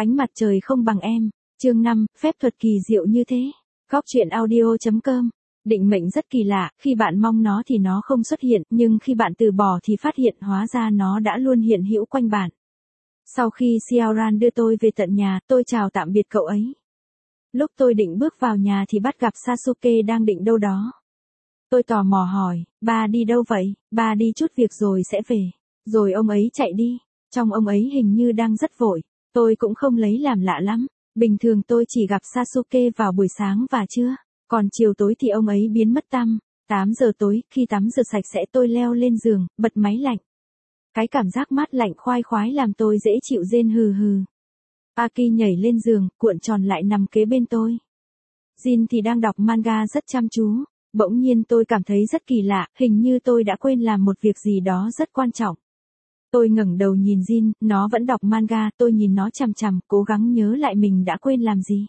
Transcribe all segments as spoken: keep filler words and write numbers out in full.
Ánh mặt trời không bằng em. Chương năm, phép thuật kỳ diệu như thế. Góc truyện audio chấm com. Định mệnh rất kỳ lạ, khi bạn mong nó thì nó không xuất hiện, nhưng khi bạn từ bỏ thì phát hiện hóa ra nó đã luôn hiện hữu quanh bạn. Sau khi Xiaoran đưa tôi về tận nhà, tôi chào tạm biệt cậu ấy. Lúc tôi định bước vào nhà thì bắt gặp Sasuke đang định đâu đó. Tôi tò mò hỏi, ba đi đâu vậy? Ba đi chút việc rồi sẽ về. Rồi ông ấy chạy đi. Trong ông ấy hình như đang rất vội. Tôi cũng không lấy làm lạ lắm. Bình thường tôi chỉ gặp Sasuke vào buổi sáng và trưa. Còn chiều tối thì ông ấy biến mất tăm. tám giờ tối, khi tắm rửa sạch sẽ tôi leo lên giường, bật máy lạnh. Cái cảm giác mát lạnh khoai khoái làm tôi dễ chịu rên hừ hừ. Aki nhảy lên giường, cuộn tròn lại nằm kế bên tôi. Jin thì đang đọc manga rất chăm chú. Bỗng nhiên tôi cảm thấy rất kỳ lạ, hình như tôi đã quên làm một việc gì đó rất quan trọng. Tôi ngẩng đầu nhìn Jin, nó vẫn đọc manga, tôi nhìn nó chằm chằm, cố gắng nhớ lại mình đã quên làm gì.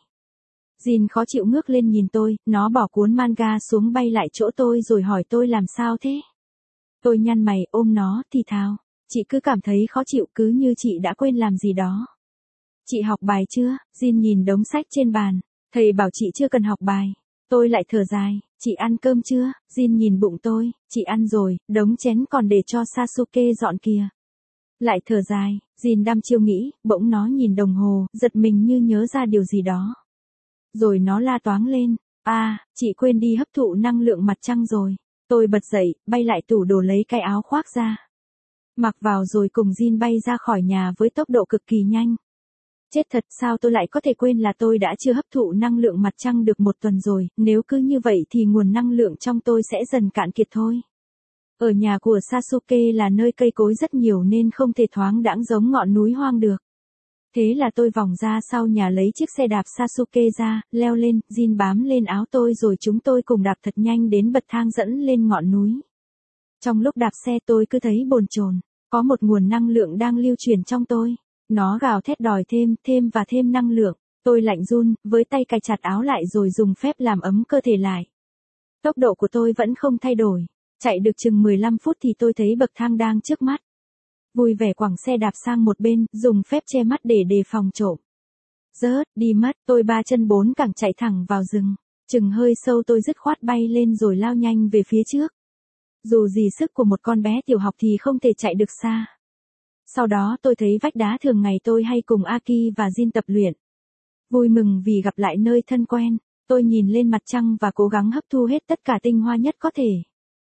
Jin khó chịu ngước lên nhìn tôi, nó bỏ cuốn manga xuống bay lại chỗ tôi rồi hỏi tôi làm sao thế. Tôi nhăn mày ôm nó, thì thào, chị cứ cảm thấy khó chịu cứ như chị đã quên làm gì đó. Chị học bài chưa? Jin nhìn đống sách trên bàn, thầy bảo chị chưa cần học bài. Tôi lại thở dài, chị ăn cơm chưa? Jin nhìn bụng tôi, chị ăn rồi, đống chén còn để cho Sasuke dọn kìa. Lại thở dài, Jin đăm chiêu nghĩ, bỗng nó nhìn đồng hồ, giật mình như nhớ ra điều gì đó. Rồi nó la toáng lên, à, chị quên đi hấp thụ năng lượng mặt trăng rồi. Tôi bật dậy, bay lại tủ đồ lấy cái áo khoác ra. Mặc vào rồi cùng Jin bay ra khỏi nhà với tốc độ cực kỳ nhanh. Chết thật, sao tôi lại có thể quên là tôi đã chưa hấp thụ năng lượng mặt trăng được một tuần rồi, nếu cứ như vậy thì nguồn năng lượng trong tôi sẽ dần cạn kiệt thôi. Ở nhà của Sasuke là nơi cây cối rất nhiều nên không thể thoáng đãng giống ngọn núi hoang được. Thế là tôi vòng ra sau nhà lấy chiếc xe đạp Sasuke ra, leo lên, Jin bám lên áo tôi rồi chúng tôi cùng đạp thật nhanh đến bậc thang dẫn lên ngọn núi. Trong lúc đạp xe tôi cứ thấy bồn chồn, có một nguồn năng lượng đang lưu truyền trong tôi. Nó gào thét đòi thêm, thêm và thêm năng lượng. Tôi lạnh run, với tay cài chặt áo lại rồi dùng phép làm ấm cơ thể lại. Tốc độ của tôi vẫn không thay đổi. Chạy được chừng mười lăm phút thì tôi thấy bậc thang đang trước mắt. Vui vẻ quẳng xe đạp sang một bên, dùng phép che mắt để đề phòng trộm. Rớt, đi mất, tôi ba chân bốn cẳng chạy thẳng vào rừng. Chừng hơi sâu tôi dứt khoát bay lên rồi lao nhanh về phía trước. Dù gì sức của một con bé tiểu học thì không thể chạy được xa. Sau đó tôi thấy vách đá thường ngày tôi hay cùng Aki và Jin tập luyện. Vui mừng vì gặp lại nơi thân quen, tôi nhìn lên mặt trăng và cố gắng hấp thu hết tất cả tinh hoa nhất có thể.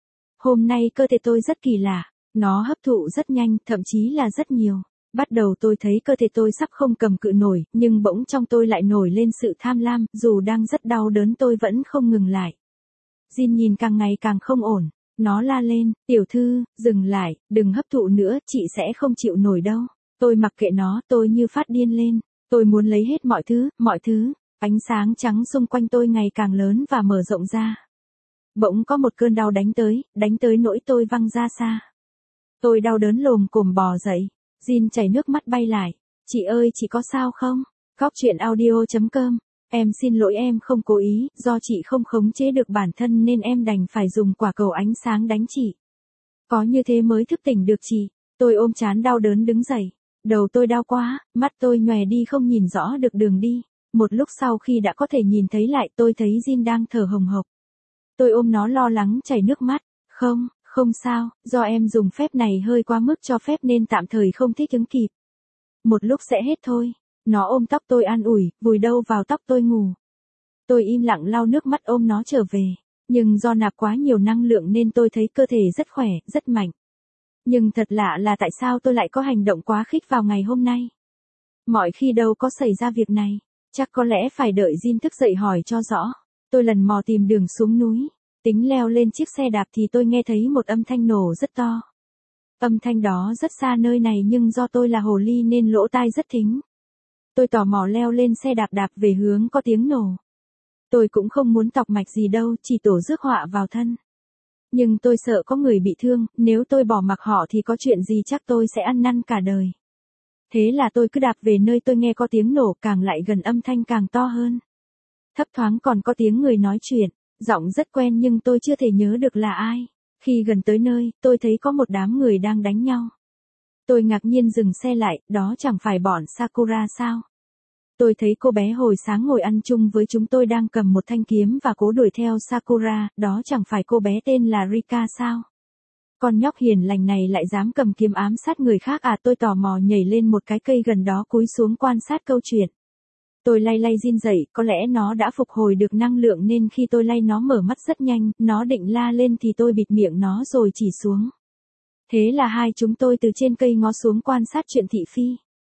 Hôm nay cơ thể tôi rất kỳ lạ, nó hấp thụ rất nhanh, thậm chí là rất nhiều. Bắt đầu tôi thấy cơ thể tôi sắp không cầm cự nổi, nhưng bỗng trong tôi lại nổi lên sự tham lam, dù đang rất đau đớn tôi vẫn không ngừng lại. Jin nhìn càng ngày càng không ổn. Nó la lên, tiểu thư, dừng lại, đừng hấp thụ nữa, chị sẽ không chịu nổi đâu. Tôi mặc kệ nó, tôi như phát điên lên. Tôi muốn lấy hết mọi thứ, mọi thứ. Ánh sáng trắng xung quanh tôi ngày càng lớn và mở rộng ra. Bỗng có một cơn đau đánh tới, đánh tới nỗi tôi văng ra xa. Tôi đau đớn lồm cồm bò dậy. Jin chảy nước mắt bay lại. Chị ơi, chị có sao không? Góc truyện audio chấm com. Em xin lỗi em không cố ý, do chị không khống chế được bản thân nên em đành phải dùng quả cầu ánh sáng đánh chị. Có như thế mới thức tỉnh được chị. Tôi ôm trán đau đớn đứng dậy. Đầu tôi đau quá, mắt tôi nhòe đi không nhìn rõ được đường đi. Một lúc sau khi đã có thể nhìn thấy lại tôi thấy Jin đang thở hồng hộc. Tôi ôm nó lo lắng chảy nước mắt. Không, không sao, do em dùng phép này hơi quá mức cho phép nên tạm thời không thích ứng kịp. Một lúc sẽ hết thôi. Nó ôm tóc tôi an ủi, vùi đầu vào tóc tôi ngủ. Tôi im lặng lau nước mắt ôm nó trở về. Nhưng do nạp quá nhiều năng lượng nên tôi thấy cơ thể rất khỏe, rất mạnh. Nhưng thật lạ là tại sao tôi lại có hành động quá khích vào ngày hôm nay. Mọi khi đâu có xảy ra việc này. Chắc có lẽ phải đợi Jin thức dậy hỏi cho rõ. Tôi lần mò tìm đường xuống núi. Tính leo lên chiếc xe đạp thì tôi nghe thấy một âm thanh nổ rất to. Âm thanh đó rất xa nơi này nhưng do tôi là hồ ly nên lỗ tai rất thính. Tôi tò mò leo lên xe đạp đạp về hướng có tiếng nổ. Tôi cũng không muốn tọc mạch gì đâu, chỉ tổ rước họa vào thân. Nhưng tôi sợ có người bị thương, nếu tôi bỏ mặc họ thì có chuyện gì chắc tôi sẽ ăn năn cả đời. Thế là tôi cứ đạp về nơi tôi nghe có tiếng nổ, càng lại gần âm thanh càng to hơn. Thấp thoáng còn có tiếng người nói chuyện, giọng rất quen nhưng tôi chưa thể nhớ được là ai. Khi gần tới nơi, tôi thấy có một đám người đang đánh nhau. Tôi ngạc nhiên dừng xe lại, đó chẳng phải bọn Sakura sao? Tôi thấy cô bé hồi sáng ngồi ăn chung với chúng tôi đang cầm một thanh kiếm và cố đuổi theo Sakura, đó chẳng phải cô bé tên là Rika sao? Con nhóc hiền lành này lại dám cầm kiếm ám sát người khác à? Tôi tò mò nhảy lên một cái cây gần đó cúi xuống quan sát câu chuyện. Tôi lay lay Jin dậy, có lẽ nó đã phục hồi được năng lượng nên khi tôi lay nó mở mắt rất nhanh, nó định la lên thì tôi bịt miệng nó rồi chỉ xuống. Thế là hai chúng tôi từ trên cây ngó xuống quan sát chuyện thị phi.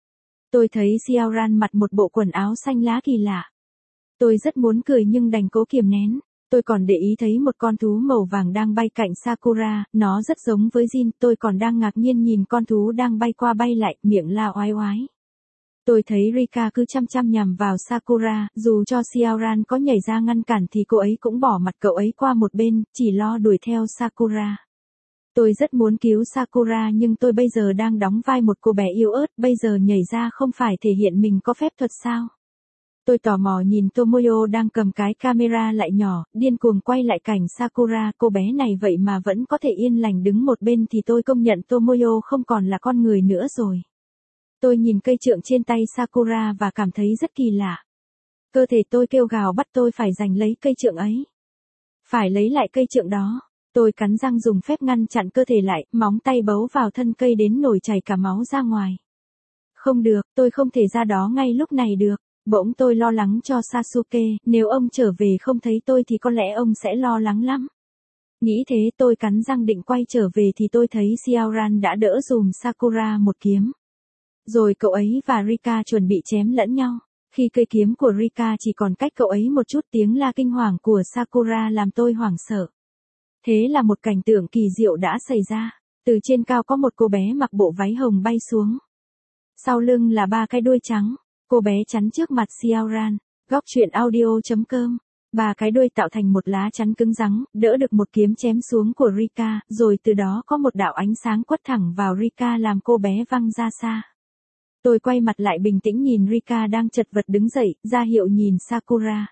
Tôi thấy Xiaoran mặc một bộ quần áo xanh lá kỳ lạ. Tôi rất muốn cười nhưng đành cố kiềm nén. Tôi còn để ý thấy một con thú màu vàng đang bay cạnh Sakura, nó rất giống với Jin, tôi còn đang ngạc nhiên nhìn con thú đang bay qua bay lại, miệng la oái oái. Tôi thấy Rika cứ chăm chăm nhằm vào Sakura, dù cho Xiaoran có nhảy ra ngăn cản thì cô ấy cũng bỏ mặt cậu ấy qua một bên, chỉ lo đuổi theo Sakura. Tôi rất muốn cứu Sakura nhưng tôi bây giờ đang đóng vai một cô bé yếu ớt, bây giờ nhảy ra không phải thể hiện mình có phép thuật sao? Tôi tò mò nhìn Tomoyo đang cầm cái camera lại nhỏ, điên cuồng quay lại cảnh Sakura, cô bé này vậy mà vẫn có thể yên lành đứng một bên thì tôi công nhận Tomoyo không còn là con người nữa rồi. Tôi nhìn cây trượng trên tay Sakura và cảm thấy rất kỳ lạ. Cơ thể tôi kêu gào bắt tôi phải giành lấy cây trượng ấy. Phải lấy lại cây trượng đó. Tôi cắn răng dùng phép ngăn chặn cơ thể lại, móng tay bấu vào thân cây đến nổi chảy cả máu ra ngoài. Không được, tôi không thể ra đó ngay lúc này được. Bỗng tôi lo lắng cho Sasuke, nếu ông trở về không thấy tôi thì có lẽ ông sẽ lo lắng lắm. Nghĩ thế tôi cắn răng định quay trở về thì tôi thấy Xiaoran đã đỡ dùm Sakura một kiếm. Rồi cậu ấy và Rika chuẩn bị chém lẫn nhau. Khi cây kiếm của Rika chỉ còn cách cậu ấy một chút, tiếng la kinh hoàng của Sakura làm tôi hoảng sợ. Thế là một cảnh tượng kỳ diệu đã xảy ra. Từ trên cao có một cô bé mặc bộ váy hồng bay xuống. Sau lưng là ba cái đuôi trắng. Cô bé chắn trước mặt Xiaoran. Góc truyện audio chấm com. Ba cái đuôi tạo thành một lá chắn cứng rắn, đỡ được một kiếm chém xuống của Rika, rồi từ đó có một đạo ánh sáng quất thẳng vào Rika làm cô bé văng ra xa. Tôi quay mặt lại bình tĩnh nhìn Rika đang chật vật đứng dậy, ra hiệu nhìn Sakura.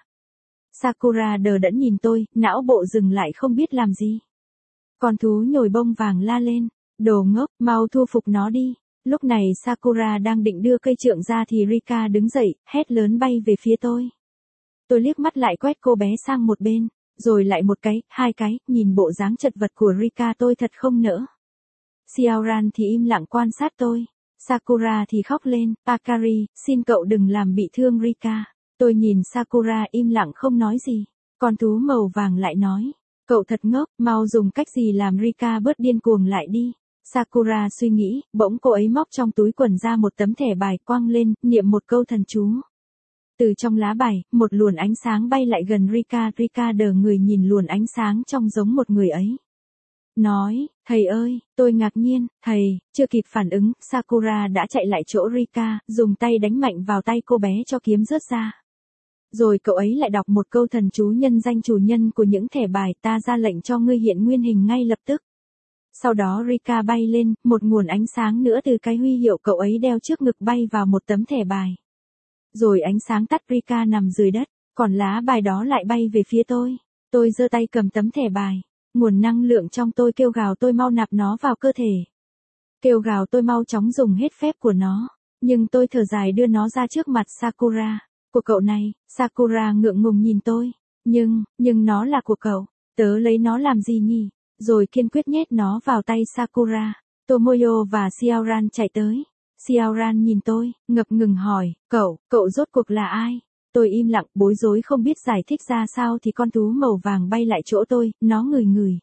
Sakura đờ đẫn nhìn tôi, não bộ dừng lại không biết làm gì. Con thú nhồi bông vàng la lên, đồ ngốc, mau thu phục nó đi. Lúc này Sakura đang định đưa cây trượng ra thì Rika đứng dậy, hét lớn bay về phía tôi. Tôi liếc mắt lại quét cô bé sang một bên, rồi lại một cái, hai cái, nhìn bộ dáng chật vật của Rika tôi thật không nỡ. Xiaoran thì im lặng quan sát tôi. Sakura thì khóc lên, Akari, xin cậu đừng làm bị thương Rika. Tôi nhìn Sakura im lặng không nói gì. Con thú màu vàng lại nói, cậu thật ngốc, mau dùng cách gì làm Rika bớt điên cuồng lại đi. Sakura suy nghĩ, bỗng cô ấy móc trong túi quần ra một tấm thẻ bài quăng lên, niệm một câu thần chú. Từ trong lá bài, một luồn ánh sáng bay lại gần Rika, Rika đờ người nhìn luồn ánh sáng trông giống một người ấy. Nói, thầy ơi, tôi ngạc nhiên, thầy, chưa kịp phản ứng, Sakura đã chạy lại chỗ Rika, dùng tay đánh mạnh vào tay cô bé cho kiếm rớt ra. Rồi cậu ấy lại đọc một câu thần chú nhân danh chủ nhân của những thẻ bài, ta ra lệnh cho ngươi hiện nguyên hình ngay lập tức. Sau đó Rika bay lên, một nguồn ánh sáng nữa từ cái huy hiệu cậu ấy đeo trước ngực bay vào một tấm thẻ bài. Rồi ánh sáng tắt, Rika nằm dưới đất, còn lá bài đó lại bay về phía tôi. Tôi giơ tay cầm tấm thẻ bài. Nguồn năng lượng trong tôi kêu gào tôi mau nạp nó vào cơ thể. Kêu gào tôi mau chóng dùng hết phép của nó. Nhưng tôi thở dài đưa nó ra trước mặt Sakura. Của cậu này, Sakura ngượng ngùng nhìn tôi. Nhưng, nhưng nó là của cậu. Tớ lấy nó làm gì nhỉ? Rồi kiên quyết nhét nó vào tay Sakura. Tomoyo và Xiaoran chạy tới. Xiaoran nhìn tôi, ngập ngừng hỏi, cậu, cậu rốt cuộc là ai? Tôi im lặng, bối rối không biết giải thích ra sao thì con thú màu vàng bay lại chỗ tôi, nó ngửi ngửi.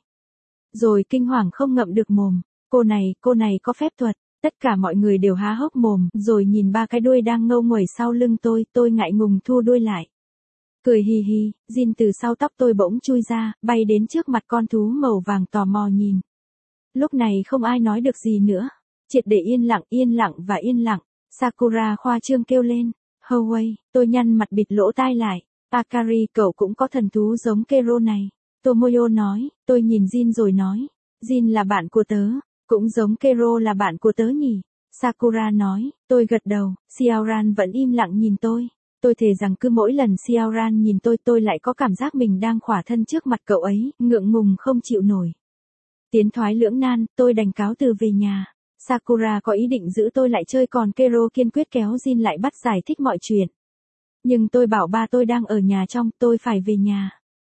Rồi kinh hoàng không ngậm được mồm, cô này, cô này có phép thuật, tất cả mọi người đều há hốc mồm, rồi nhìn ba cái đuôi đang ngâu nguẩy sau lưng tôi, tôi ngại ngùng thu đuôi lại. Cười hì hì, Jin từ sau tóc tôi bỗng chui ra, bay đến trước mặt con thú màu vàng tò mò nhìn. Lúc này không ai nói được gì nữa, triệt để yên lặng, yên lặng và yên lặng. Sakura khoa trương kêu lên. Howei, tôi nhăn mặt bịt lỗ tai lại. Akari, cậu cũng có thần thú giống Kero này. Tomoyo nói, tôi nhìn Jin rồi nói. Jin là bạn của tớ, cũng giống Kero là bạn của tớ nhỉ. Sakura nói, tôi gật đầu, Xiaoran vẫn im lặng nhìn tôi. Tôi thề rằng cứ mỗi lần Xiaoran nhìn tôi tôi lại có cảm giác mình đang khỏa thân trước mặt cậu ấy, ngượng ngùng không chịu nổi. Tiến thoái lưỡng nan, tôi đành cáo từ về nhà. Sakura có ý định giữ tôi lại chơi còn Kero kiên quyết kéo Jin lại bắt giải thích mọi chuyện. Nhưng tôi bảo ba tôi đang ở nhà trong, tôi phải về nhà.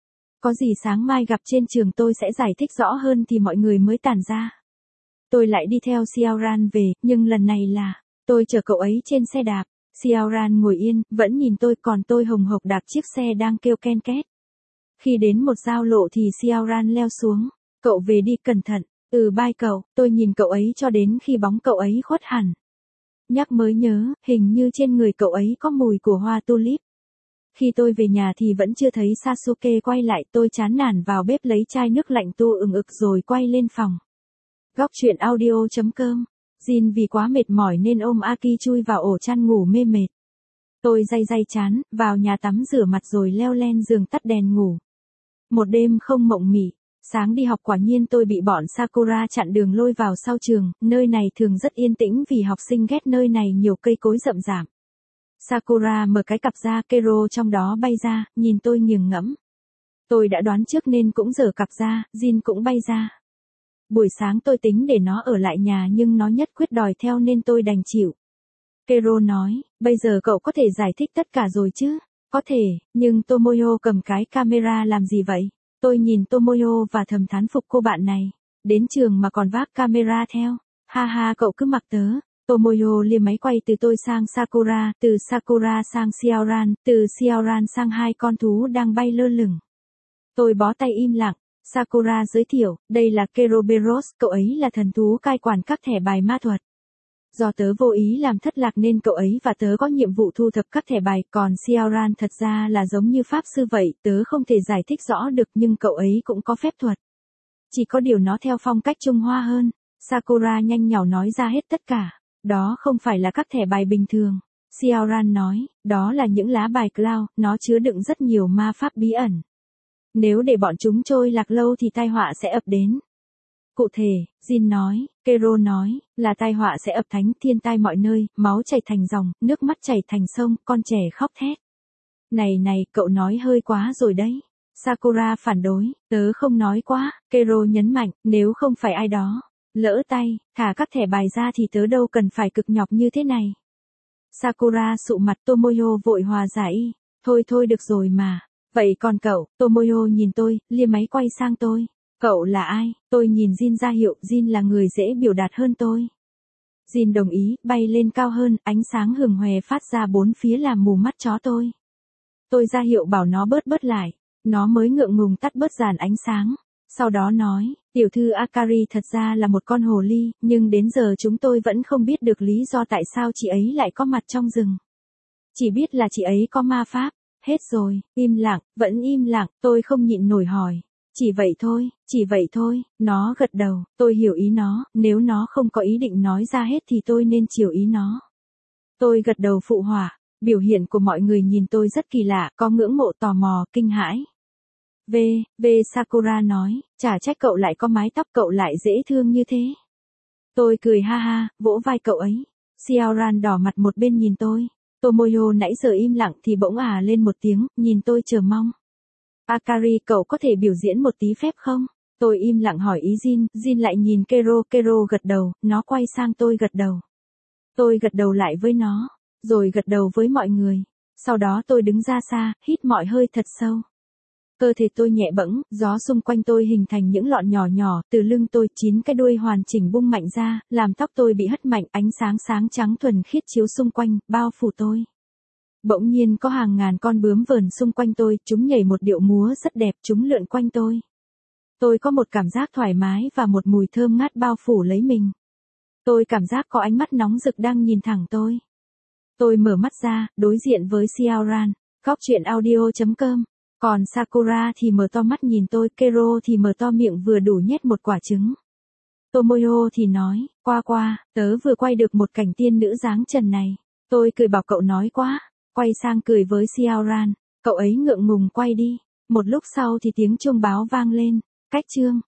Có gì sáng mai gặp trên trường tôi sẽ giải thích rõ hơn thì mọi người mới tản ra. Tôi lại đi theo Xiaoran về, nhưng lần này là, tôi chở cậu ấy trên xe đạp. Xiaoran ngồi yên, vẫn nhìn tôi, còn tôi hồng hộc đạp chiếc xe đang kêu ken két. Khi đến một giao lộ thì Xiaoran leo xuống. Cậu về đi, cẩn thận. Ừ bye cậu, tôi nhìn cậu ấy cho đến khi bóng cậu ấy khuất hẳn. Nhắc mới nhớ, hình như trên người cậu ấy có mùi của hoa tulip. Khi tôi về nhà thì vẫn chưa thấy Sasuke quay lại, tôi chán nản vào bếp lấy chai nước lạnh tu ừng ực rồi quay lên phòng. Góc truyện audio chấm com. Jin vì quá mệt mỏi nên ôm Aki chui vào ổ chăn ngủ mê mệt. Tôi day day chán, vào nhà tắm rửa mặt rồi leo lên giường tắt đèn ngủ. Một đêm không mộng mị. Sáng đi học quả nhiên tôi bị bọn Sakura chặn đường lôi vào sau trường, nơi này thường rất yên tĩnh vì học sinh ghét nơi này nhiều cây cối rậm rạp. Sakura mở cái cặp ra, Kero trong đó bay ra, nhìn tôi nghiền ngẫm. Tôi đã đoán trước nên cũng giở cặp ra, Jin cũng bay ra. Buổi sáng tôi tính để nó ở lại nhà nhưng nó nhất quyết đòi theo nên tôi đành chịu. Kero nói, bây giờ cậu có thể giải thích tất cả rồi chứ? Có thể, nhưng Tomoyo cầm cái camera làm gì vậy? Tôi nhìn Tomoyo và thầm thán phục cô bạn này. Đến trường mà còn vác camera theo. Ha ha, cậu cứ mặc tớ. Tomoyo liếc máy quay từ tôi sang Sakura, từ Sakura sang Xiaoran, từ Xiaoran sang hai con thú đang bay lơ lửng. Tôi bó tay im lặng. Sakura giới thiệu, đây là Keroberos, cậu ấy là thần thú cai quản các thẻ bài ma thuật. Do tớ vô ý làm thất lạc nên cậu ấy và tớ có nhiệm vụ thu thập các thẻ bài, còn Xiaoran thật ra là giống như pháp sư vậy, tớ không thể giải thích rõ được nhưng cậu ấy cũng có phép thuật. Chỉ có điều nó theo phong cách Trung Hoa hơn. Sakura nhanh nhảu nói ra hết tất cả. Đó không phải là các thẻ bài bình thường. Xiaoran nói, đó là những lá bài cloud, nó chứa đựng rất nhiều ma pháp bí ẩn. Nếu để bọn chúng trôi lạc lâu thì tai họa sẽ ập đến. Cụ thể, Jin nói, Kero nói, là tai họa sẽ ập thánh thiên tai mọi nơi, máu chảy thành dòng, nước mắt chảy thành sông, con trẻ khóc thét. Này này, cậu nói hơi quá rồi đấy. Sakura phản đối, tớ không nói quá, Kero nhấn mạnh, nếu không phải ai đó lỡ tay, thả các thẻ bài ra thì tớ đâu cần phải cực nhọc như thế này. Sakura sụ mặt, Tomoyo vội hòa giải, thôi thôi được rồi mà. Vậy còn cậu? Tomoyo nhìn tôi, lia máy quay sang tôi. Cậu là ai? Tôi nhìn Jin ra hiệu, Jin là người dễ biểu đạt hơn tôi. Jin đồng ý, bay lên cao hơn, ánh sáng hừng hòe phát ra bốn phía làm mù mắt chó tôi. Tôi ra hiệu bảo nó bớt bớt lại, nó mới ngượng ngùng tắt bớt dàn ánh sáng. Sau đó nói, tiểu thư Akari thật ra là một con hồ ly, nhưng đến giờ chúng tôi vẫn không biết được lý do tại sao chị ấy lại có mặt trong rừng. Chỉ biết là chị ấy có ma pháp. Hết rồi, im lặng, vẫn im lặng, tôi không nhịn nổi hỏi. Chỉ vậy thôi, chỉ vậy thôi, nó gật đầu, tôi hiểu ý nó, nếu nó không có ý định nói ra hết thì tôi nên chiều ý nó. Tôi gật đầu phụ họa, biểu hiện của mọi người nhìn tôi rất kỳ lạ, có ngưỡng mộ, tò mò, kinh hãi. V, V Sakura nói, chả trách cậu lại có mái tóc, cậu lại dễ thương như thế. Tôi cười ha ha, vỗ vai cậu ấy. Xiaoran đỏ mặt một bên nhìn tôi. Tomoyo nãy giờ im lặng thì bỗng à lên một tiếng, nhìn tôi chờ mong. Akari, cậu có thể biểu diễn một tí phép không? Tôi im lặng hỏi ý Jin, Jin lại nhìn Kero, Kero gật đầu, nó quay sang tôi gật đầu. Tôi gật đầu lại với nó, rồi gật đầu với mọi người. Sau đó tôi đứng ra xa, hít mọi hơi thật sâu. Cơ thể tôi nhẹ bẫng, gió xung quanh tôi hình thành những lọn nhỏ nhỏ, từ lưng tôi chín cái đuôi hoàn chỉnh bung mạnh ra, làm tóc tôi bị hất mạnh, ánh sáng sáng trắng thuần khiết chiếu xung quanh, bao phủ tôi. Bỗng nhiên có hàng ngàn con bướm vờn xung quanh tôi, chúng nhảy một điệu múa rất đẹp, chúng lượn quanh tôi. Tôi có một cảm giác thoải mái và một mùi thơm ngát bao phủ lấy mình. Tôi cảm giác có ánh mắt nóng rực đang nhìn thẳng tôi. Tôi mở mắt ra, đối diện với Xiaoran, góc truyện audio chấm com. Còn Sakura thì mở to mắt nhìn tôi, Kero thì mở to miệng vừa đủ nhét một quả trứng. Tomoyo thì nói, qua qua, tớ vừa quay được một cảnh tiên nữ dáng trần này. Tôi cười bảo cậu nói quá, quay sang cười với Xiaoran, cậu ấy ngượng ngùng quay đi. Một lúc sau thì tiếng chuông báo vang lên, cách chương.